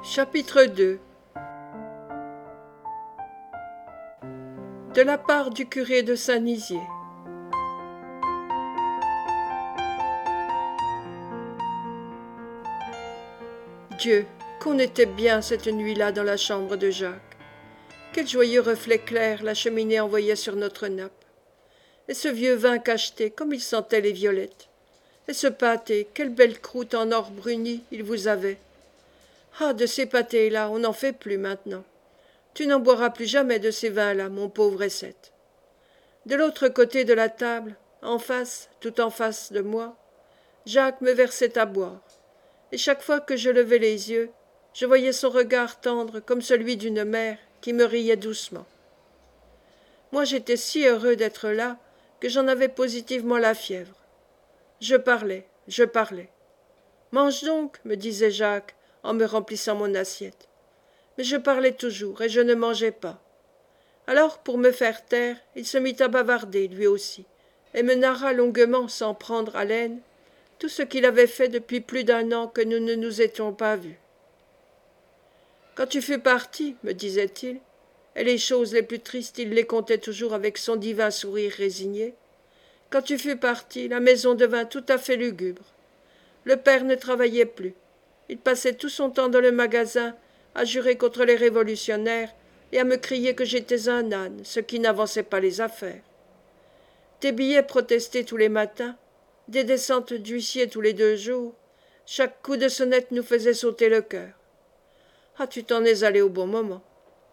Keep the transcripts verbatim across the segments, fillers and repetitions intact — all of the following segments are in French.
Chapitre deux. De la part du curé de Saint-Nizier. Dieu, qu'on était bien cette nuit-là dans la chambre de Jacques. Quel joyeux reflet clair la cheminée envoyait sur notre nappe. Et ce vieux vin cacheté, comme il sentait les violettes. Et ce pâté, quelle belle croûte en or bruni il vous avait. Ah, de ces pâtés-là, on n'en fait plus maintenant. Tu n'en boiras plus jamais de ces vins-là, mon pauvre Essette. De l'autre côté de la table, en face, tout en face de moi, Jacques me versait à boire. Et chaque fois que je levais les yeux, je voyais son regard tendre comme celui d'une mère qui me riait doucement. Moi, j'étais si heureux d'être là que j'en avais positivement la fièvre. Je parlais, je parlais. « Mange donc, me disait Jacques, en me remplissant mon assiette. Mais je parlais toujours, et je ne mangeais pas. Alors, pour me faire taire, il se mit à bavarder, lui aussi, et me narra longuement, sans prendre haleine, tout ce qu'il avait fait depuis plus d'un an que nous ne nous étions pas vus. Quand tu fus parti, me disait-il, et les choses les plus tristes il les comptait toujours avec son divin sourire résigné, quand tu fus parti, la maison devint tout à fait lugubre. Le père ne travaillait plus. Il passait tout son temps dans le magasin à jurer contre les révolutionnaires et à me crier que j'étais un âne, ce qui n'avançait pas les affaires. Des billets protestés tous les matins, des descentes d'huissier tous les deux jours, chaque coup de sonnette nous faisait sauter le cœur. Ah, tu t'en es allé au bon moment.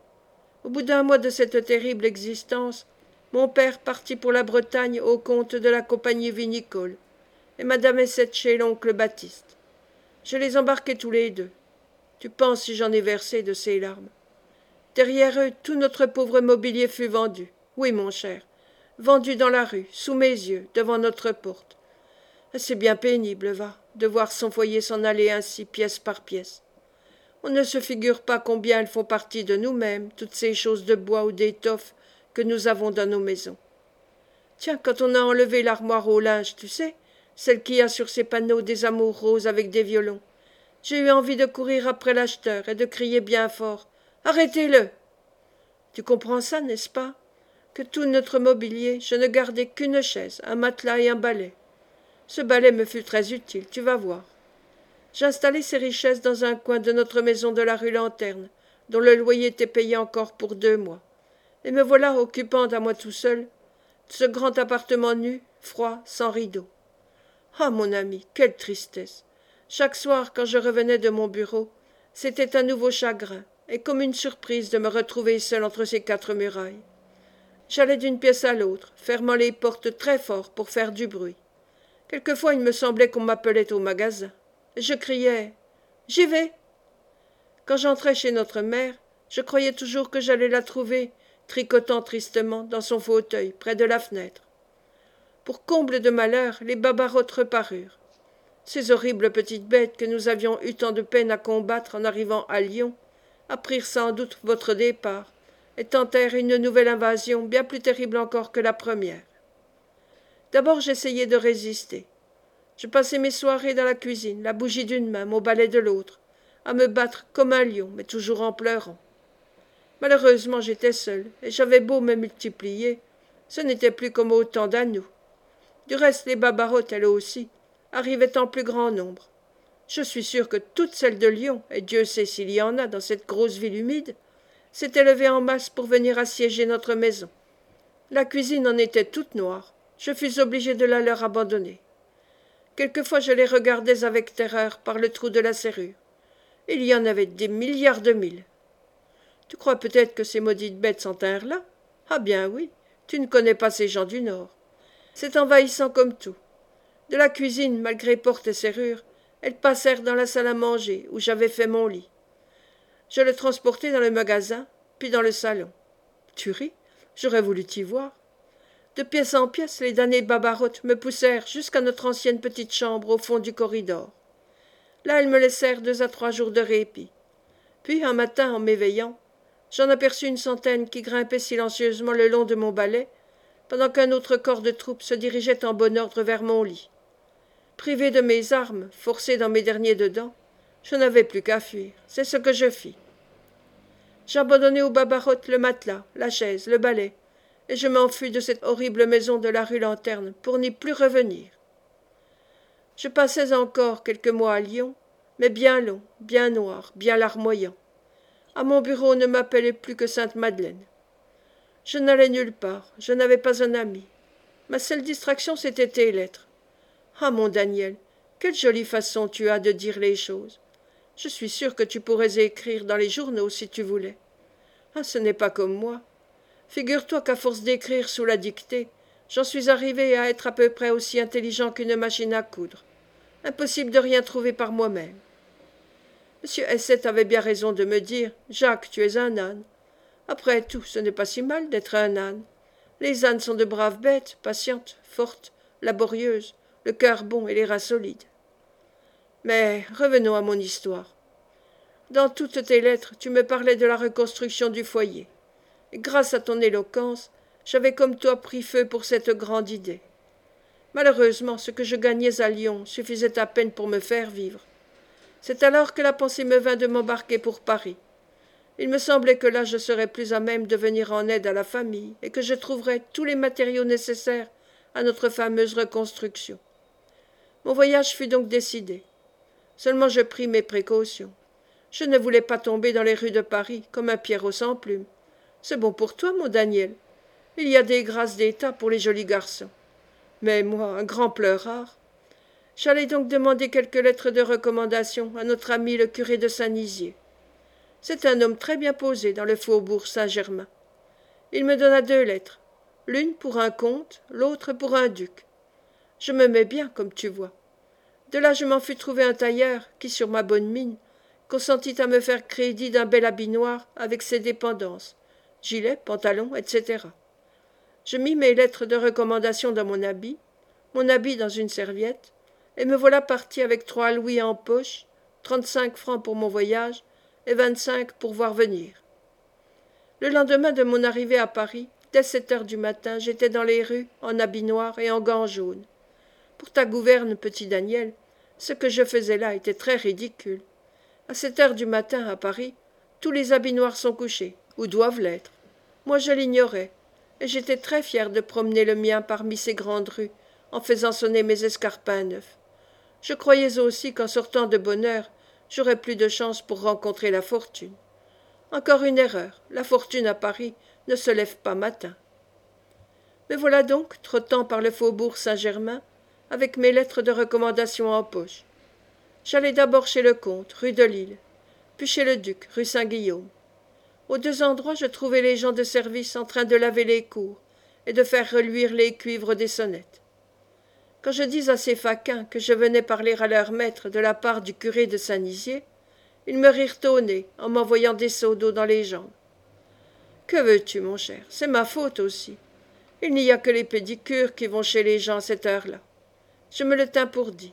Au bout d'un mois de cette terrible existence, mon père partit pour la Bretagne au compte de la compagnie vinicole, et madame Essette chez l'oncle Baptiste. Je les embarquai tous les deux. Tu penses si j'en ai versé de ces larmes. Derrière eux, tout notre pauvre mobilier fut vendu. Oui, mon cher, vendu dans la rue, sous mes yeux, devant notre porte. C'est bien pénible, va, de voir son foyer s'en aller ainsi, pièce par pièce. On ne se figure pas combien elles font partie de nous-mêmes, toutes ces choses de bois ou d'étoffe que nous avons dans nos maisons. Tiens, quand on a enlevé l'armoire au linge, tu sais, celle qui a sur ses panneaux des amours roses avec des violons, j'ai eu envie de courir après l'acheteur et de crier bien fort « Arrêtez-le !» Tu comprends ça, n'est-ce pas? Que tout notre mobilier, je ne gardai qu'une chaise, un matelas et un balai. Ce balai me fut très utile, tu vas voir. J'installai ces richesses dans un coin de notre maison de la rue Lanterne, dont le loyer était payé encore pour deux mois. Et me voilà occupant à moi tout seul ce grand appartement nu, froid, sans rideaux. Ah, mon ami, quelle tristesse! Chaque soir, quand je revenais de mon bureau, c'était un nouveau chagrin, et comme une surprise de me retrouver seul entre ces quatre murailles. J'allais d'une pièce à l'autre, fermant les portes très fort pour faire du bruit. Quelquefois, il me semblait qu'on m'appelait au magasin. Je criais « J'y vais !» Quand j'entrais chez notre mère, je croyais toujours que j'allais la trouver, tricotant tristement dans son fauteuil, près de la fenêtre. Pour comble de malheur, les babarottes reparurent. Ces horribles petites bêtes que nous avions eu tant de peine à combattre en arrivant à Lyon apprirent sans doute votre départ et tentèrent une nouvelle invasion bien plus terrible encore que la première. D'abord j'essayai de résister. Je passais mes soirées dans la cuisine, la bougie d'une main, mon balai de l'autre, à me battre comme un lion, mais toujours en pleurant. Malheureusement j'étais seule, et j'avais beau me multiplier, ce n'était plus comme au temps d'Anou. Du reste, les babarottes, elles aussi, arrivaient en plus grand nombre. Je suis sûre que toutes celles de Lyon, et Dieu sait s'il y en a dans cette grosse ville humide, s'étaient levées en masse pour venir assiéger notre maison. La cuisine en était toute noire. Je fus obligée de la leur abandonner. Quelquefois je les regardais avec terreur par le trou de la serrure. Il y en avait des milliards de mille. Tu crois peut-être que ces maudites bêtes s'en tinrent là? Ah bien oui, tu ne connais pas ces gens du Nord. C'est envahissant comme tout. De la cuisine, malgré porte et serrure, elles passèrent dans la salle à manger, où j'avais fait mon lit. Je le transportai dans le magasin, puis dans le salon. Tu ris? J'aurais voulu t'y voir. De pièce en pièce, les damnées babarottes me poussèrent jusqu'à notre ancienne petite chambre au fond du corridor. Là, elles me laissèrent deux à trois jours de répit. Puis, un matin, en m'éveillant, j'en aperçus une centaine qui grimpait silencieusement le long de mon balai, pendant qu'un autre corps de troupe se dirigeait en bon ordre vers mon lit. Privé de mes armes, forcé dans mes derniers dedans, Je n'avais plus qu'à fuir. C'est ce que je fis. J'abandonnai au Babarotte le matelas, la chaise, le balai, et je m'enfuis de cette horrible maison de la rue Lanterne pour n'y plus revenir. Je passais encore quelques mois à Lyon, mais bien longs, bien noirs, bien larmoyants. À mon bureau on ne m'appelait plus que Sainte-Madeleine. Je n'allais nulle part, je n'avais pas un ami. Ma seule distraction, c'était tes lettres. Ah, mon Daniel, quelle jolie façon tu as de dire les choses. Je suis sûre que tu pourrais écrire dans les journaux si tu voulais. Ah, ce n'est pas comme moi. Figure-toi qu'à force d'écrire sous la dictée, j'en suis arrivé à être à peu près aussi intelligent qu'une machine à coudre. Impossible de rien trouver par moi-même. Monsieur Hessette avait bien raison de me dire « Jacques, tu es un âne. » Après tout, ce n'est pas si mal d'être un âne. Les ânes sont de braves bêtes, patientes, fortes, laborieuses, le cœur bon et les reins solides. Mais revenons à mon histoire. Dans toutes tes lettres, tu me parlais de la reconstruction du foyer. Et grâce à ton éloquence, j'avais comme toi pris feu pour cette grande idée. Malheureusement, ce que je gagnais à Lyon suffisait à peine pour me faire vivre. C'est alors que la pensée me vint de m'embarquer pour Paris. Il me semblait que là je serais plus à même de venir en aide à la famille et que je trouverais tous les matériaux nécessaires à notre fameuse reconstruction. Mon voyage fut donc décidé. Seulement je pris mes précautions. Je ne voulais pas tomber dans les rues de Paris comme un Pierrot sans plume. C'est bon pour toi, mon Daniel. Il y a des grâces d'État pour les jolis garçons. Mais moi, un grand pleurard. J'allais donc demander quelques lettres de recommandation à notre ami le curé de Saint-Nizier. C'est un homme très bien posé dans le faubourg Saint-Germain. Il me donna deux lettres, l'une pour un comte, l'autre pour un duc. Je me mets bien, comme tu vois. De là je m'en fus trouver un tailleur qui, sur ma bonne mine, consentit à me faire crédit d'un bel habit noir avec ses dépendances, gilet, pantalon, et cetera. Je mis mes lettres de recommandation dans mon habit, mon habit dans une serviette, et me voilà parti avec trois louis en poche, trente-cinq francs pour mon voyage et vingt-cinq pour voir venir. Le lendemain de mon arrivée à Paris, dès sept heures du matin, j'étais dans les rues, en habit noir et en gants jaunes. Pour ta gouverne, petit Daniel, ce que je faisais là était très ridicule. À sept heures du matin, à Paris, tous les habits noirs sont couchés, ou doivent l'être. Moi je l'ignorais, et j'étais très fier de promener le mien parmi ces grandes rues, en faisant sonner mes escarpins neufs. Je croyais aussi qu'en sortant de bonne heure, j'aurais plus de chance pour rencontrer la fortune. Encore une erreur, la fortune à Paris ne se lève pas matin. Me voilà donc, trottant par le faubourg Saint-Germain, avec mes lettres de recommandation en poche. J'allai d'abord chez le comte, rue de Lille, puis chez le duc, rue Saint-Guillaume. Aux deux endroits, je trouvai les gens de service en train de laver les cours et de faire reluire les cuivres des sonnettes. Quand je dis à ces faquins que je venais parler à leur maître de la part du curé de Saint-Nizier, ils me rirent au nez en m'envoyant des seaux d'eau dans les jambes. Que veux-tu, mon cher? C'est ma faute aussi. Il n'y a que les pédicures qui vont chez les gens à cette heure-là. Je me le tins pour dit.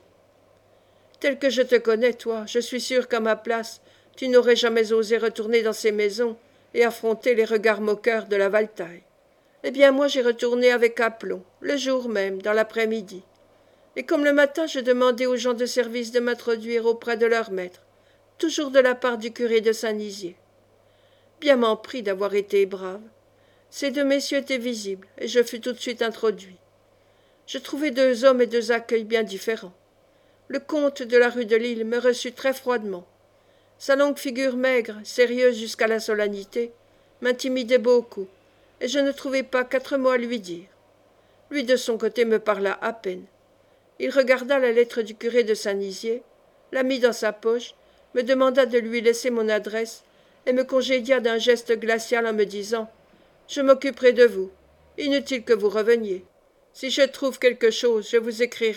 Tel que je te connais, toi, je suis sûr qu'à ma place, tu n'aurais jamais osé retourner dans ces maisons et affronter les regards moqueurs de la valetaille. Eh bien, moi, j'ai retourné avec aplomb, le jour même, dans l'après-midi. Et comme le matin, je demandais aux gens de service de m'introduire auprès de leur maître, toujours de la part du curé de Saint-Nizier. Bien m'en prie d'avoir été brave. Ces deux messieurs étaient visibles, et je fus tout de suite introduit. Je trouvai deux hommes et deux accueils bien différents. Le comte de la rue de Lille me reçut très froidement. Sa longue figure maigre, sérieuse jusqu'à la solennité, m'intimidait beaucoup, et je ne trouvai pas quatre mots à lui dire. Lui de son côté me parla à peine. Il regarda la lettre du curé de Saint-Nizier, la mit dans sa poche, me demanda de lui laisser mon adresse et me congédia d'un geste glacial en me disant « Je m'occuperai de vous. Inutile que vous reveniez. Si je trouve quelque chose, je vous écrirai. »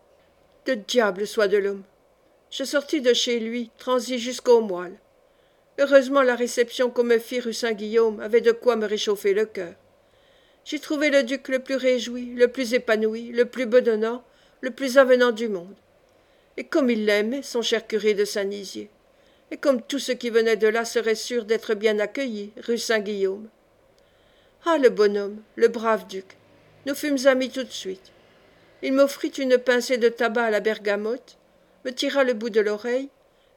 De diable soit de l'homme. Je sortis de chez lui, transis jusqu'au moelle. Heureusement, la réception qu'on me fit rue Saint-Guillaume avait de quoi me réchauffer le cœur. J'y trouvai le duc le plus réjoui, le plus épanoui, le plus bedonnant, le plus avenant du monde. Et comme il l'aimait, son cher curé de Saint-Nizier, et comme tous ceux qui venaient de là seraient sûrs d'être bien accueillis, rue Saint-Guillaume. Ah, le bonhomme, le brave duc, nous fûmes amis tout de suite. Il m'offrit une pincée de tabac à la bergamote, me tira le bout de l'oreille,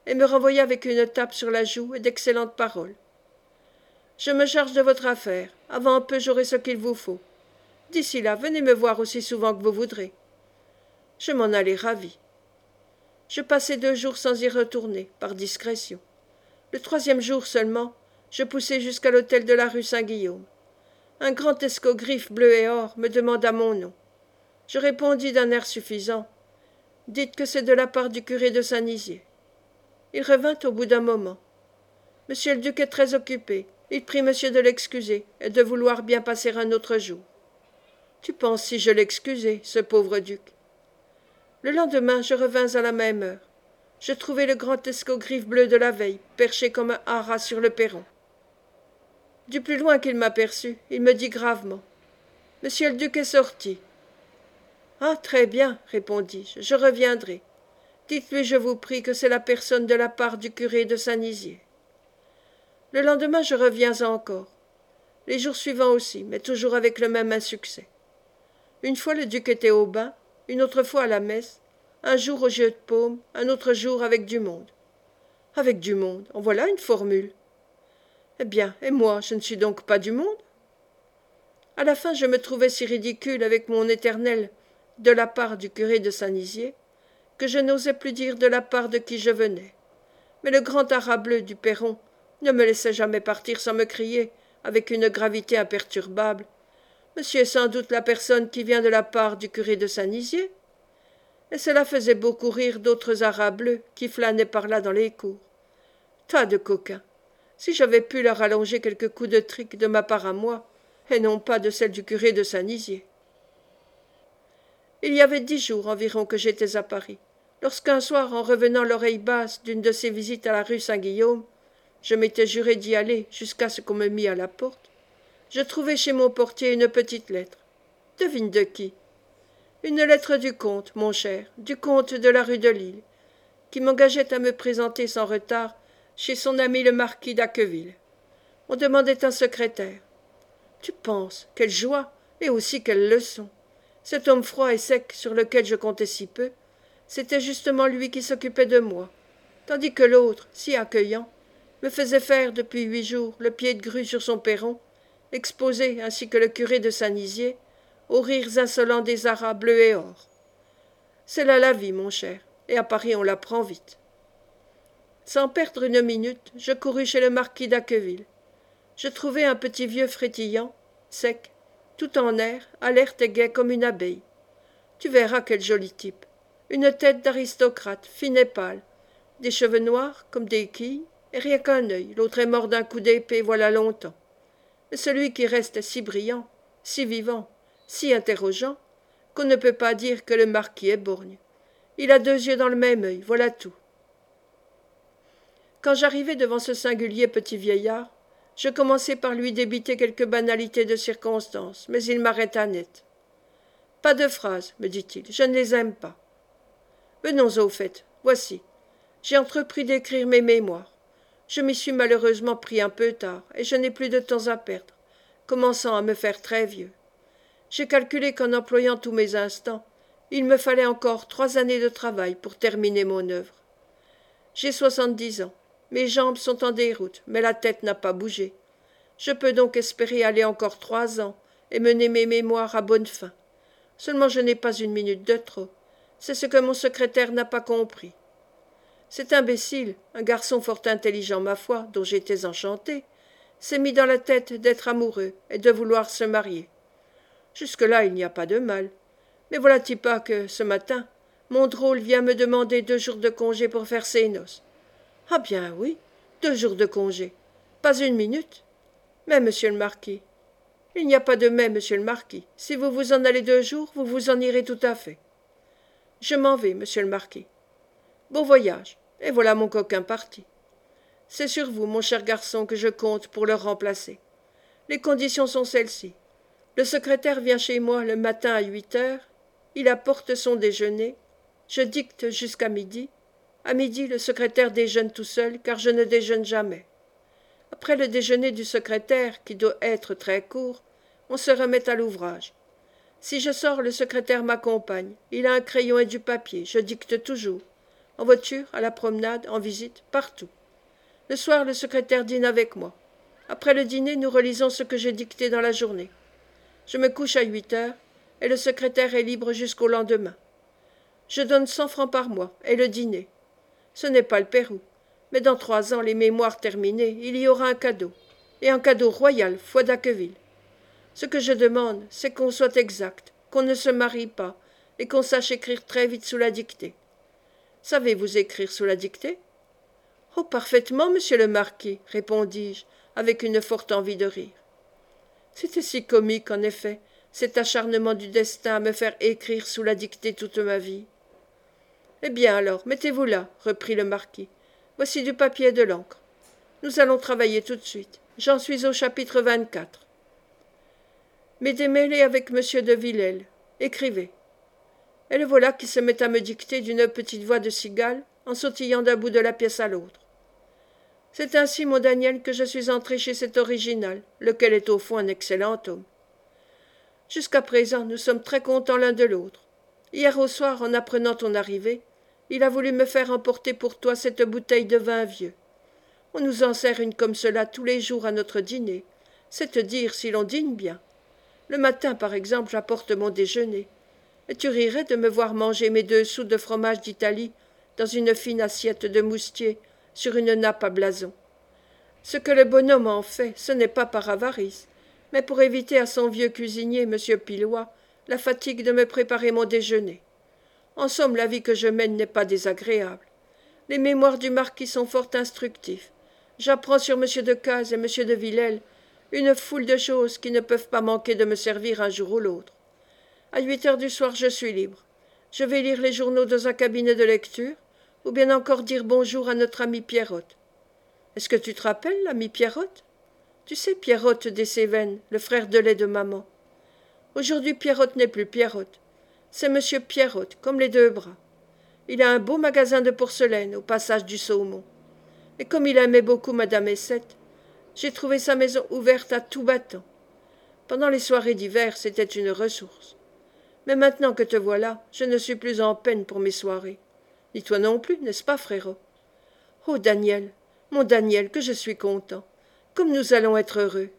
et me renvoya avec une tape sur la joue et d'excellentes paroles. Je me charge de votre affaire. Avant un peu, j'aurai ce qu'il vous faut. D'ici là, venez me voir aussi souvent que vous voudrez. Je m'en allai ravi. Je passai deux jours sans y retourner, par discrétion. Le troisième jour seulement, je poussai jusqu'à l'hôtel de la rue Saint-Guillaume. Un grand escogriffe bleu et or me demanda mon nom. Je répondis d'un air suffisant. Dites que c'est de la part du curé de Saint-Nizier. Il revint au bout d'un moment. Monsieur le duc est très occupé. Il prie monsieur de l'excuser et de vouloir bien passer un autre jour. Tu penses si je l'excusais, ce pauvre duc. Le lendemain, je revins à la même heure. Je trouvai le grand escogriffe bleu de la veille, perché comme un haras sur le perron. Du plus loin qu'il m'aperçut, il me dit gravement. Monsieur le duc est sorti. Ah, très bien, répondis-je, je reviendrai. Dites-lui, je vous prie, que c'est la personne de la part du curé de Saint-Nizier. Le lendemain, je reviens encore. Les jours suivants aussi, mais toujours avec le même insuccès. Une fois, le duc était au bain, une autre fois à la messe, un jour au jeu de paume, un autre jour avec du monde. Avec du monde, en voilà une formule. Eh bien, et moi, je ne suis donc pas du monde? À la fin, je me trouvais si ridicule avec mon éternel de la part du curé de Saint-Nizier que je n'osais plus dire de la part de qui je venais. Mais le grand haras bleu du perron ne me laissait jamais partir sans me crier, avec une gravité imperturbable. Monsieur est sans doute la personne qui vient de la part du curé de Saint-Nizier. Et cela faisait beaucoup rire d'autres haras bleus qui flânaient par là dans les cours. Tas de coquins. Si j'avais pu leur allonger quelques coups de trique de ma part à moi, et non pas de celle du curé de Saint-Nizier. Il y avait dix jours environ que j'étais à Paris, lorsqu'un soir, en revenant l'oreille basse d'une de ces visites à la rue Saint-Guillaume, je m'étais juré d'y aller jusqu'à ce qu'on me mît à la porte, je trouvai chez mon portier une petite lettre. Devine de qui? Une lettre du comte, mon cher, du comte de la rue de Lille, qui m'engageait à me présenter sans retard chez son ami le marquis d'Acqueville. On demandait un secrétaire. Tu penses, quelle joie, et aussi quelle leçon! Cet homme froid et sec sur lequel je comptais si peu, c'était justement lui qui s'occupait de moi, tandis que l'autre, si accueillant, me faisait faire depuis huit jours le pied de grue sur son perron, exposé, ainsi que le curé de Saint-Nizier, aux rires insolents des haras bleus et or. C'est là la vie, mon cher, et à Paris on l'apprend vite. Sans perdre une minute, je courus chez le marquis d'Acqueville. Je trouvai un petit vieux frétillant, sec, tout en air, alerte et gai comme une abeille. Tu verras quel joli type. Une tête d'aristocrate, fine et pâle, des cheveux noirs comme des quilles, et rien qu'un œil, l'autre est mort d'un coup d'épée voilà longtemps. Mais celui qui reste est si brillant, si vivant, si interrogeant, qu'on ne peut pas dire que le marquis est borgne. Il a deux yeux dans le même œil, voilà tout. Quand j'arrivai devant ce singulier petit vieillard, je commençai par lui débiter quelques banalités de circonstance, mais il m'arrêta net. « Pas de phrases, me dit-il, je ne les aime pas. Venons au fait, voici. J'ai entrepris d'écrire mes mémoires. Je m'y suis malheureusement pris un peu tard, et je n'ai plus de temps à perdre, commençant à me faire très vieux. J'ai calculé qu'en employant tous mes instants, il me fallait encore trois années de travail pour terminer mon œuvre. J'ai soixante-dix ans. Mes jambes sont en déroute, mais la tête n'a pas bougé. Je peux donc espérer aller encore trois ans et mener mes mémoires à bonne fin. Seulement je n'ai pas une minute de trop. C'est ce que mon secrétaire n'a pas compris. Cet imbécile, un garçon fort intelligent ma foi, dont j'étais enchanté, s'est mis dans la tête d'être amoureux et de vouloir se marier. Jusque-là, il n'y a pas de mal. Mais voilà-t-il pas que, ce matin, mon drôle vient me demander deux jours de congé pour faire ses noces. Ah bien oui, deux jours de congé. Pas une minute. Mais, monsieur le marquis, il n'y a pas de mais, monsieur le marquis. Si vous vous en allez deux jours, vous vous en irez tout à fait. Je m'en vais, monsieur le marquis. Bon voyage, et voilà mon coquin parti. C'est sur vous, mon cher garçon, que je compte pour le remplacer. Les conditions sont celles-ci. Le secrétaire vient chez moi le matin à huit heures, il apporte son déjeuner, je dicte jusqu'à midi. À midi, le secrétaire déjeune tout seul, car je ne déjeune jamais. Après le déjeuner du secrétaire, qui doit être très court, on se remet à l'ouvrage. Si je sors, le secrétaire m'accompagne. Il a un crayon et du papier, je dicte toujours. en voiture, à la promenade, en visite, partout. Le soir, le secrétaire dîne avec moi. Après le dîner, nous relisons ce que j'ai dicté dans la journée. Je me couche à huit heures, et le secrétaire est libre jusqu'au lendemain. Je donne cent francs par mois, et le dîner. Ce n'est pas le Pérou, mais dans trois ans, les mémoires terminées, il y aura un cadeau, et un cadeau royal, foi d'Acqueville. Ce que je demande, c'est qu'on soit exact, qu'on ne se marie pas, et qu'on sache écrire très vite sous la dictée. Savez-vous écrire sous la dictée? Oh, parfaitement, monsieur le marquis, répondis-je, avec une forte envie de rire. C'était si comique, en effet, cet acharnement du destin à me faire écrire sous la dictée toute ma vie. Eh bien alors, mettez-vous là, reprit le marquis. Voici du papier et de l'encre. Nous allons travailler tout de suite. J'en suis au chapitre vingt-quatre. Mais démêlé avec monsieur de Villèle. Écrivez. Et le voilà qui se met à me dicter d'une petite voix de cigale, en sautillant d'un bout de la pièce à l'autre. C'est ainsi, mon Daniel, que je suis entré chez cet original, lequel est au fond un excellent homme. Jusqu'à présent, nous sommes très contents l'un de l'autre. Hier au soir, en apprenant ton arrivée, il a voulu me faire emporter pour toi cette bouteille de vin vieux. On nous en sert une comme cela tous les jours à notre dîner. C'est te dire si l'on dîne bien. Le matin, par exemple, j'apporte mon déjeuner. Et tu rirais de me voir manger mes deux sous de fromage d'Italie dans une fine assiette de moustier sur une nappe à blason. Ce que le bonhomme en fait, ce n'est pas par avarice, mais pour éviter à son vieux cuisinier, monsieur Pilois, la fatigue de me préparer mon déjeuner. En somme, la vie que je mène n'est pas désagréable. Les mémoires du marquis sont fort instructifs. J'apprends sur monsieur Decazes et monsieur de Villèle une foule de choses qui ne peuvent pas manquer de me servir un jour ou l'autre. À huit heures du soir, je suis libre. Je vais lire les journaux dans un cabinet de lecture, ou bien encore dire bonjour à notre ami Pierrotte. Est-ce que tu te rappelles, l'ami Pierrotte? Tu sais, Pierrotte des Cévennes, le frère de lait de maman. Aujourd'hui, Pierrotte n'est plus Pierrotte. C'est monsieur Pierrotte, comme les deux bras. Il a un beau magasin de porcelaine au passage du Saumon. Et comme il aimait beaucoup madame Essette, j'ai trouvé sa maison ouverte à tout battant. Pendant les soirées d'hiver, c'était une ressource. Mais maintenant que te voilà, je ne suis plus en peine pour mes soirées. Ni toi non plus, n'est-ce pas, frérot? Oh, Daniel, mon Daniel, que je suis content. Comme nous allons être heureux.